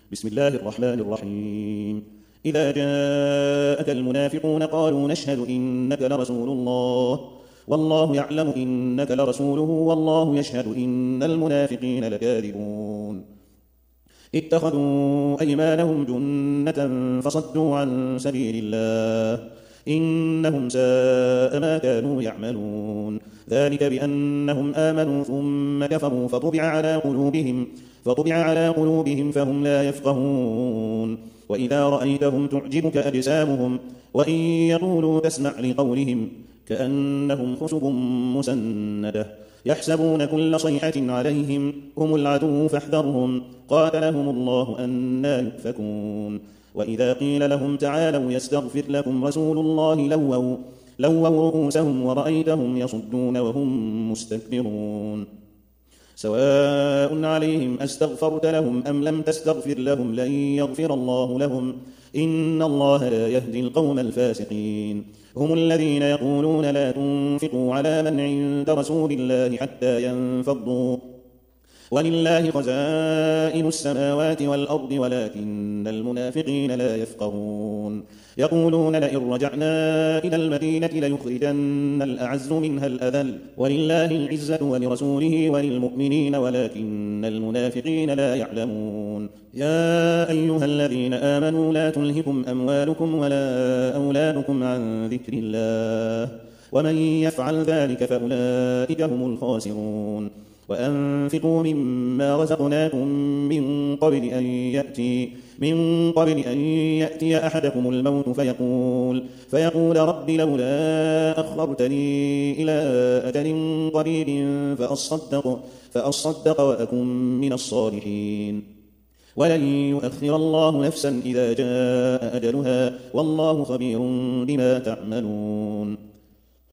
بسم الله الرحمن الرحيم. إذا جاءك المنافقون قالوا نشهد إنك لرسول الله والله يعلم إنك لرسوله والله يشهد إن المنافقين لكاذبون. اتخذوا أيمانهم جنة فصدوا عن سبيل الله إنهم ساء ما كانوا يعملون. ذلك بأنهم آمنوا ثم كفروا فطبع على قلوبهم فهم لا يفقهون. وإذا رأيتهم تعجبك أجسامهم وإن يقولوا تسمع لقولهم كأنهم خشب مسندة يحسبون كل صيحة عليهم هم العدو فاحذرهم قاتلهم الله أنى يؤفكون. وإذا قيل لهم تعالوا يستغفر لكم رسول الله لووا رؤوسهم ورأيتهم يصدون وهم مستكبرون. سواء عليهم أستغفرت لهم أم لم تستغفر لهم لن يغفر الله لهم إن الله لا يهدي القوم الفاسقين. هم الذين يقولون لا تنفقوا على من عند رسول الله حتى ينفضوا ولله خزائن السماوات والأرض ولكن المنافقين لا يفقهون. يقولون لئن رجعنا إلى المدينة ليخرجن الأعز منها الأذل ولله العزة ولرسوله وللمؤمنين ولكن المنافقين لا يعلمون. يا أيها الذين آمنوا لا تلهكم أموالكم ولا أولادكم عن ذكر الله ومن يفعل ذلك فأولئك هم الخاسرون. وأنفقوا مما رزقناكم من قبل أن يأتي أحدكم الموت فيقول رب لولا أخرتني إلى أجل قريب فأصدق وأكن من الصالحين ولن يؤخر الله نفسا إذا جاء أجلها والله خبير بما تعملون.